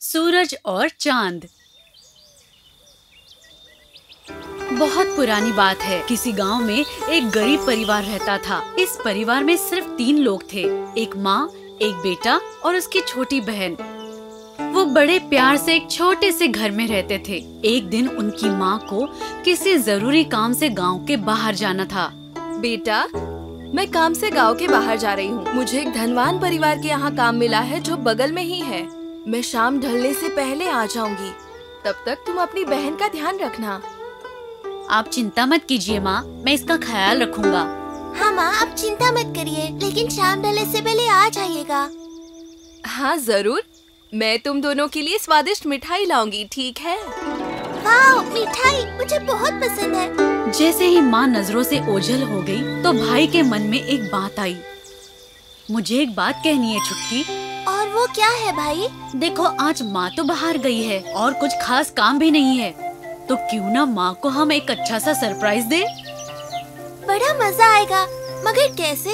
सूरज और चांद। बहुत पुरानी बात है। किसी गांव में एक गरीब परिवार रहता था। इस परिवार में सिर्फ 3 लोग थे, एक माँ, एक बेटा और उसकी छोटी बहन। वो बड़े प्यार से एक छोटे से घर में रहते थे। एक दिन उनकी माँ को किसी जरूरी काम से गांव के बाहर जाना था। बेटा, मैं काम से गांव के बाहर जा रही हूँ। मुझे एक धनवान परिवार के यहाँ काम मिला है जो बगल में ही है। मैं शाम ढलने से पहले आ जाऊंगी। तब तक तुम अपनी बहन का ध्यान रखना। आप चिंता मत कीजिए माँ, मैं इसका ख्याल रखूंगा। हाँ माँ, आप चिंता मत करिए, लेकिन शाम ढलने से पहले आ जाइएगा। हाँ जरूर, मैं तुम दोनों के लिए स्वादिष्ट मिठाई लाऊंगी, ठीक है? वाह, मिठाई मुझे बहुत पसंद है। जैसे ही माँ नजरों से ओझल हो गई, तो भाई के मन में एक बात आई। मुझे एक बात कहनी है छुटकी। और वो क्या है भाई? देखो, आज माँ तो बाहर गई है और कुछ खास काम भी नहीं है, तो क्यों ना माँ को हम एक अच्छा सा सरप्राइज दे। बड़ा मजा आएगा, मगर कैसे?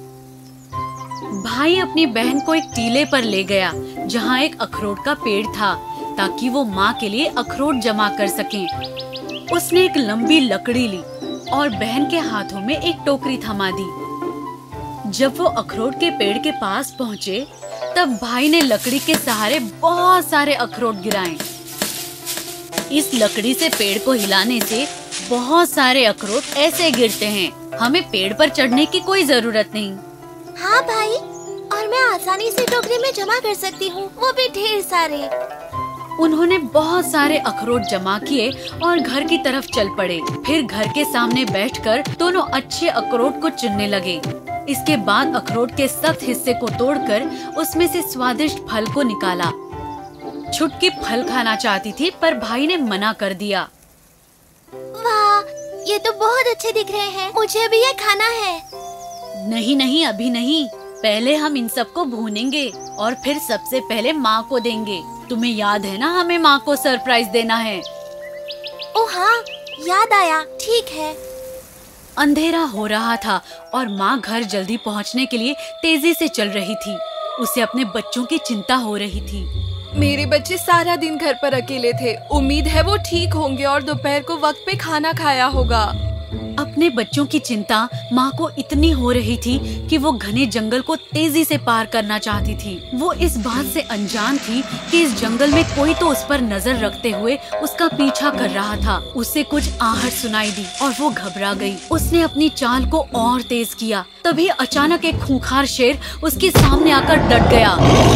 भाई अपनी बहन को एक टीले पर ले गया जहाँ एक अखरोट का पेड़ था, ताकि वो माँ के लिए अखरोट जमा कर सकें। उसने एक लंबी लकड़ी ली और बहन के हाथों में एक टोकरी थमा दी। जब वो अखरोट के पेड़ के पास पहुँचे, तब भाई ने लकड़ी के सहारे बहुत सारे अखरोट गिराए। इस लकड़ी से पेड़ को हिलाने से बहुत सारे अखरोट ऐसे गिरते हैं। हमें पेड़ पर चढ़ने की कोई जरूरत नहीं। हाँ भाई, और मैं आसानी से टोकरी में जमा कर सकती हूँ, वो भी ढेर सारे। उन्होंने बहुत सारे अखरोट जमा किए और घर की तरफ चल पड़े। फिर घर के सामने बैठकर दोनों अच्छे अखरोट को चुनने लगे। इसके बाद अखरोट के सख्त हिस्से को तोड़कर उसमें से स्वादिष्ट फल को निकाला। छुटकी फल खाना चाहती थी, पर भाई ने मना कर दिया। वाह, ये तो बहुत अच्छे दिख रहे हैं, मुझे भी ये खाना है। नहीं नहीं, अभी नहीं, पहले हम इन सबको भूनेंगे और फिर सबसे पहले माँ को देंगे। तुम्हें याद है ना, हमें माँ को सरप्राइज देना है। ओ हाँ, याद आया, ठीक है। अंधेरा हो रहा था और माँ घर जल्दी पहुँचने के लिए तेजी से चल रही थी। उसे अपने बच्चों की चिंता हो रही थी। मेरे बच्चे सारा दिन घर पर अकेले थे। उम्मीद है वो ठीक होंगे और दोपहर को वक्त पे खाना खाया होगा। अपने बच्चों की चिंता माँ को इतनी हो रही थी कि वो घने जंगल को तेजी से पार करना चाहती थी। वो इस बात से अनजान थी कि इस जंगल में कोई तो उस पर नजर रखते हुए उसका पीछा कर रहा था। उसे कुछ आहट सुनाई दी और वो घबरा गई। उसने अपनी चाल को और तेज किया। तभी अचानक एक खूंखार शेर उसके सामने आकर डट गया।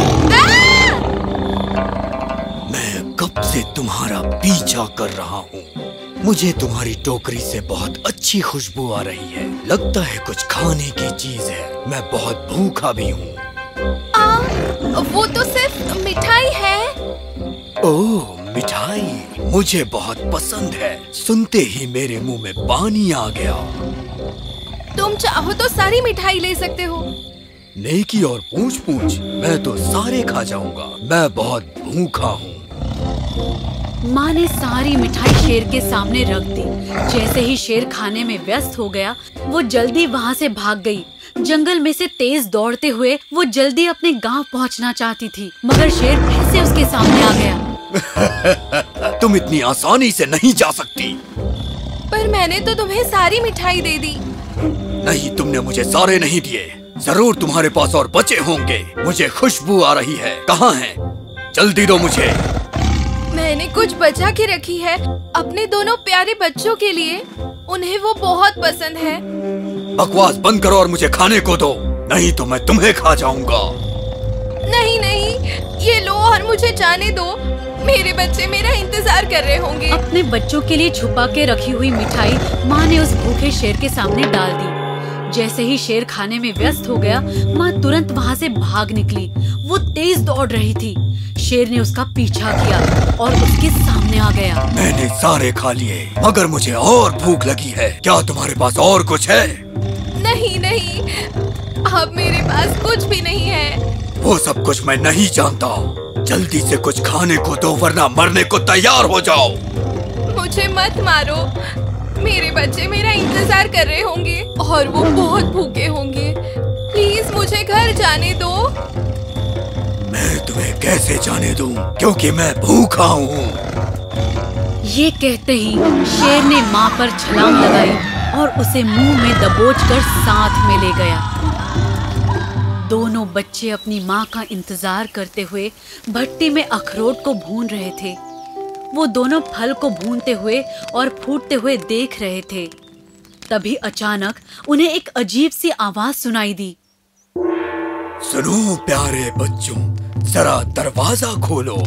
मैं कब से तुम्हारा पीछा कर रहा हूँ। मुझे तुम्हारी टोकरी से बहुत अच्छी खुशबू आ रही है। लगता है कुछ खाने की चीज है। मैं बहुत भूखा भी हूँ। वो तो सिर्फ मिठाई है। ओह, मिठाई मुझे बहुत पसंद है। सुनते ही मेरे मुंह में पानी आ गया। तुम चाहो तो सारी मिठाई ले सकते हो। नेकी और पूछ पूछ, मैं तो सारे खा जाऊंगा। मैं बहुत भूखा हूँ। माँ ने सारी मिठाई शेर के सामने रख दी। जैसे ही शेर खाने में व्यस्त हो गया, वो जल्दी वहाँ से भाग गई। जंगल में से तेज दौड़ते हुए वो जल्दी अपने गांव पहुँचना चाहती थी, मगर शेर फिर से उसके सामने आ गया। तुम इतनी आसानी से नहीं जा सकती। पर मैंने तो तुम्हें सारी मिठाई दे दी। नहीं, तुमने मुझे सारे नहीं दिए। जरूर तुम्हारे पास और बचे होंगे। मुझे खुशबू आ रही है। कहाँ है? जल्दी दो मुझे। मैंने कुछ बचा के रखी है अपने दोनों प्यारे बच्चों के लिए। उन्हें वो बहुत पसंद है। बकवास बंद करो और मुझे खाने को दो, नहीं तो मैं तुम्हें खा जाऊंगा। नहीं नहीं, ये लो और मुझे जाने दो। मेरे बच्चे मेरा इंतजार कर रहे होंगे। अपने बच्चों के लिए छुपा के रखी हुई मिठाई माँ ने उस भूखे शेर के सामने डाल दी। जैसे ही शेर खाने में व्यस्त हो गया, माँ तुरंत वहाँ से भाग निकली। वो तेज दौड़ रही थी। शेर ने उसका पीछा किया और उसके सामने आ गया। मैंने सारे खा लिए, मगर मुझे और भूख लगी है। क्या तुम्हारे पास और कुछ है? नहीं नहीं, अब मेरे पास कुछ भी नहीं है। वो सब कुछ मैं नहीं जानता। जल्दी से कुछ खाने को दो, वरना मरने को तैयार हो जाओ। मुझे मत मारो। मेरे बच्चे मेरा इंतजार कर रहे होंगे और वो बहुत भूखे होंगे। प्लीज मुझे घर जाने दो। मैं तुम्हें कैसे जाने दूं, क्योंकि मैं भूखा हूँ। ये कहते ही शेर ने माँ पर छलांग लगाई और उसे मुंह में दबोचकर साथ में ले गया। दोनों बच्चे अपनी माँ का इंतजार करते हुए भट्टी में अखरोट को भून रहे थे। वो दोनों फल को भूनते हुए और फूटते हुए देख रहे थे। तभी अचानक उन्हें एक अजीब सी आवाज सुनाई दी। सुनो प्यारे बच्चों, जरा दरवाजा खोलो।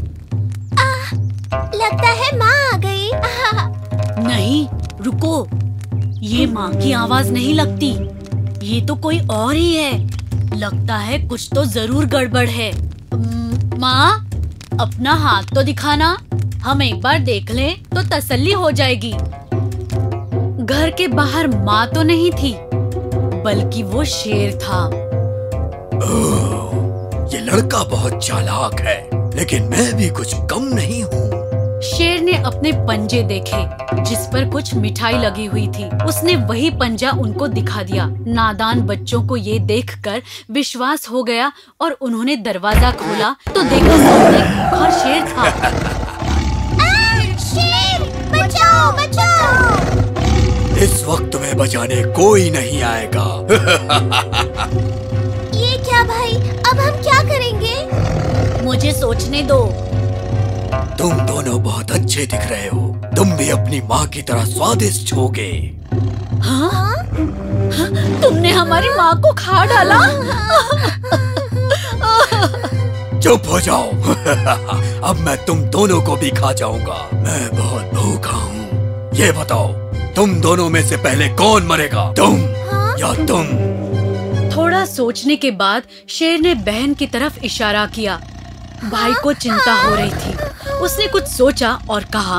लगता है माँ आ गई। नहीं, रुको, ये माँ की आवाज नहीं लगती। ये तो कोई और ही है। लगता है कुछ तो जरूर गड़बड़ है। माँ, अपना हाथ तो दिखाना, हम एक बार देख लें तो तसल्ली हो जाएगी। घर के बाहर माँ तो नहीं थी, बल्कि वो शेर था। ये लड़का बहुत चालाक है, लेकिन मैं भी कुछ कम नहीं हूँ। शेर ने अपने पंजे देखे जिस पर कुछ मिठाई लगी हुई थी। उसने वही पंजा उनको दिखा दिया। नादान बच्चों को ये देखकर विश्वास हो गया और उन्होंने दरवाजा खोला तो देखा सामने एक भूखा शेर था। शेर, बचाओ, बचाओ। इस वक्त में बचाने कोई नहीं आएगा। ये क्या भाई, अब हम क्या करेंगे? मुझे सोचने दो। तुम दोनों बहुत अच्छे दिख रहे हो। तुम भी अपनी माँ की तरह स्वादिष्ट होगे। हाँ? तुमने हमारी माँ को खा डाला? चुप हो जाओ। अब मैं तुम दोनों को भी खा जाऊंगा। मैं बहुत भूखा हूँ। ये बताओ, तुम दोनों में से पहले कौन मरेगा, तुम या तुम? थोड़ा सोचने के बाद शेर ने बहन की तरफ इशारा किया। भाई को चिंता हो रही थी। उसने कुछ सोचा और कहा,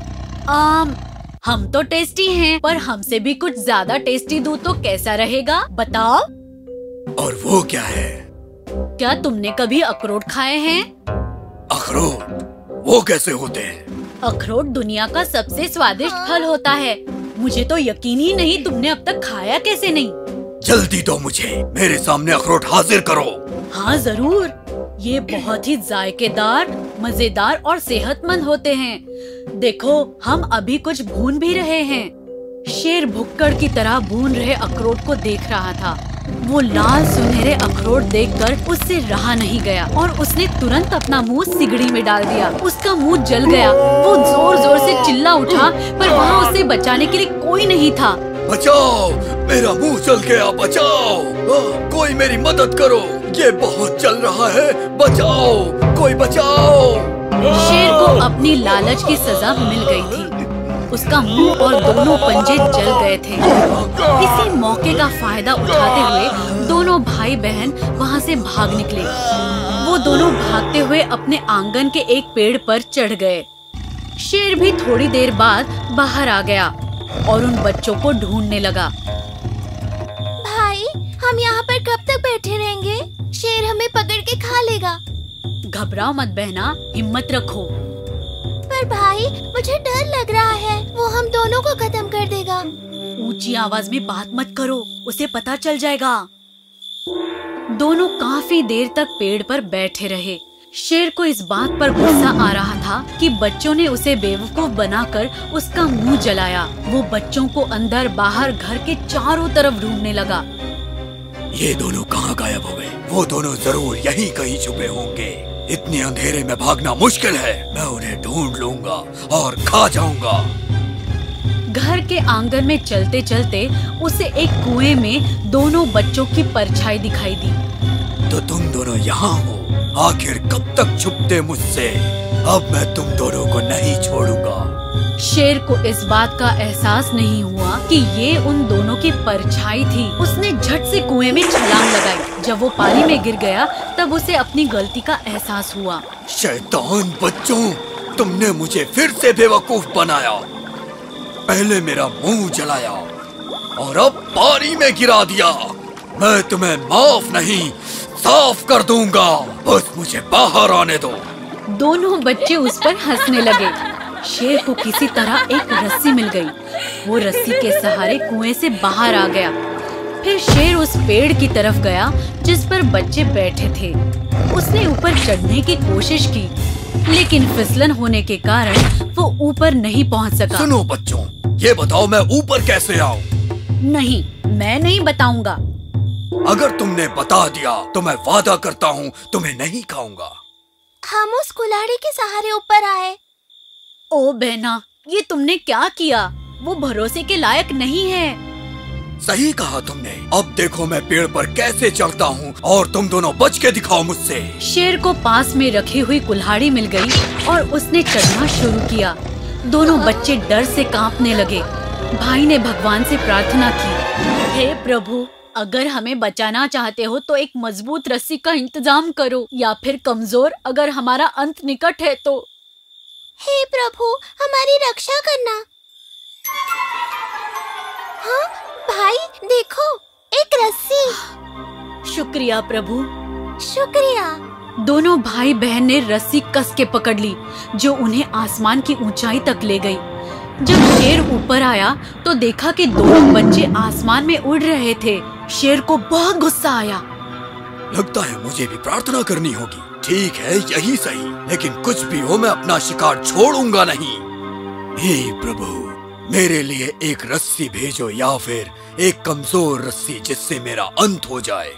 हम तो टेस्टी हैं, पर हमसे भी कुछ ज्यादा टेस्टी दूध तो कैसा रहेगा, बताओ। और वो क्या है? क्या तुमने कभी अखरोट खाए हैं? अखरोट? वो कैसे होते हैं? अखरोट दुनिया का सबसे स्वादिष्ट फल होता है। मुझे तो यकीन ही नहीं तुमने अब तक खाया कैसे नहीं। जल्दी दो मुझे, मेरे सामने अखरोट हाजिर करो। हाँ जरूर, ये बहुत ही जायकेदार, मजेदार और सेहतमंद होते हैं। देखो, हम अभी कुछ भून भी रहे हैं। शेर भुक्कड़ की तरह भून रहे अखरोट को देख रहा था। वो लाल सुनहरे अखरोट देखकर उससे रहा नहीं गया और उसने तुरंत अपना मुंह सिगड़ी में डाल दिया। उसका मुंह जल गया। वो जोर जोर से चिल्ला उठा, पर वहाँ उसे बचाने के लिए कोई नहीं था। बचाओ, मेरा मुंह जल गया, बचाओ। कोई मेरी मदद करो, ये बहुत जल रहा है, बचाओ, कोई बचाओ। शेर को अपनी लालच की सजा मिल गई थी। उसका मुंह और दोनों पंजे जल गए थे। इसी मौके का फायदा उठाते हुए दोनों भाई बहन वहाँ से भाग निकले। वो दोनों भागते हुए अपने आंगन के एक पेड़ पर चढ़ गए। शेर भी थोड़ी देर बाद बाहर आ गया और उन बच्चों को ढूंढने लगा। भाई, हम यहाँ पर कब तक बैठे रहेंगे? शेर हमें पकड़ के खा लेगा। घबराओ मत बहना, हिम्मत रखो। पर भाई, मुझे डर लग रहा है, वो हम दोनों को खत्म कर देगा। ऊंची आवाज में बात मत करो, उसे पता चल जाएगा। दोनों काफी देर तक पेड़ पर बैठे रहे। शेर को इस बात पर गुस्सा आ रहा था कि बच्चों ने उसे बेवकूफ बनाकर उसका मुंह जलाया। वो बच्चों को अंदर बाहर घर के चारों तरफ ढूंढने लगा। ये दोनों कहाँ गायब हो गए? वो दोनों जरूर यहीं कहीं छुपे होंगे। इतने अंधेरे में भागना मुश्किल है। मैं उन्हें ढूंढ लूंगा और खा जाऊंगा। घर के आंगन में चलते चलते उसे एक कुएं में दोनों बच्चों की परछाई दिखाई दी। तो तुम दोनों यहाँ हो? आखिर कब तक छुपते मुझसे? अब मैं तुम दोनों को नहीं छोड़ूंगा। शेर को इस बात का एहसास नहीं हुआ कि ये उन दोनों की परछाई थी। उसने झट से कुएं में छलांग लगाई। जब वो पानी में गिर गया तब उसे अपनी गलती का एहसास हुआ। शैतान बच्चों, तुमने मुझे फिर से बेवकूफ बनाया। पहले मेरा मुंह जलाया और अब पानी में गिरा दिया। मैं तुम्हें माफ नहीं, साफ कर दूंगा। बस मुझे बाहर आने दो। दोनों बच्चे उस पर हंसने लगे। शेर को किसी तरह एक रस्सी मिल गई। वो रस्सी के सहारे कुएं से बाहर आ गया। फिर शेर उस पेड़ की तरफ गया जिस पर बच्चे बैठे थे। उसने ऊपर चढ़ने की कोशिश की, लेकिन फिसलन होने के कारण वो ऊपर नहीं पहुंच सका। सुनो बच्चों, ये बताओ मैं ऊपर कैसे आऊं? नहीं, मैं नहीं बताऊंगा। अगर तुमने बता दिया तो मैं वादा करता हूँ तुम्हें नहीं खाऊंगा। हम उस कुल्हाड़ी के सहारे ऊपर आए। ओ बहना, ये तुमने क्या किया? वो भरोसे के लायक नहीं है। सही कहा तुमने। अब देखो मैं पेड़ पर कैसे चढ़ता हूँ और तुम दोनों बच के दिखाओ मुझसे। शेर को पास में रखी हुई कुल्हाड़ी मिल गई और उसने चढ़ना शुरू किया। दोनों बच्चे डर से कांपने लगे। भाई ने भगवान से प्रार्थना की, हे प्रभु, अगर हमें बचाना चाहते हो तो एक मजबूत रस्सी का इंतजाम करो, या फिर कमजोर अगर हमारा अंत निकट है तो। हे प्रभु, हमारी रक्षा करना। हाँ भाई, देखो, एक रस्सी। शुक्रिया प्रभु। शुक्रिया। दोनों भाई बहन ने रस्सी कस के पकड़ ली, जो उन्हें आसमान की ऊंचाई तक ले गई। जब शेर ऊपर आया तो देखा कि दोनों बच्चे आसमान में उड़ रहे थे। शेर को बहुत गुस्सा आया। लगता है मुझे भी प्रार्थना करनी होगी। ठीक है, यही सही, लेकिन कुछ भी हो मैं अपना शिकार छोड़ूंगा नहीं। हे प्रभु, मेरे लिए एक रस्सी भेजो या फिर एक कमजोर रस्सी जिससे मेरा अंत हो जाए।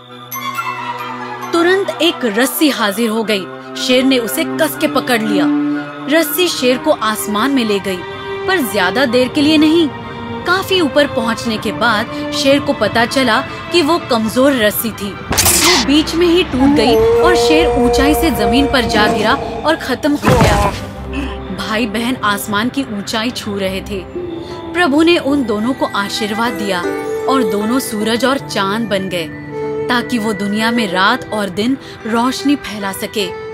तुरंत एक रस्सी हाजिर हो गई। शेर ने उसे कस के पकड़ लिया। रस्सी शेर को आसमान में ले गई, पर ज्यादा देर के लिए नहीं। काफी ऊपर पहुंचने के बाद शेर को पता चला कि वो कमजोर रस्सी थी। वो बीच में ही टूट गई और शेर ऊंचाई से जमीन पर जा गिरा और खत्म हो गया। भाई बहन आसमान की ऊंचाई छू रहे थे। प्रभु ने उन दोनों को आशीर्वाद दिया और दोनों सूरज और चांद बन गए, ताकि वो दुनिया में रात और दिन रोशनी फैला सके।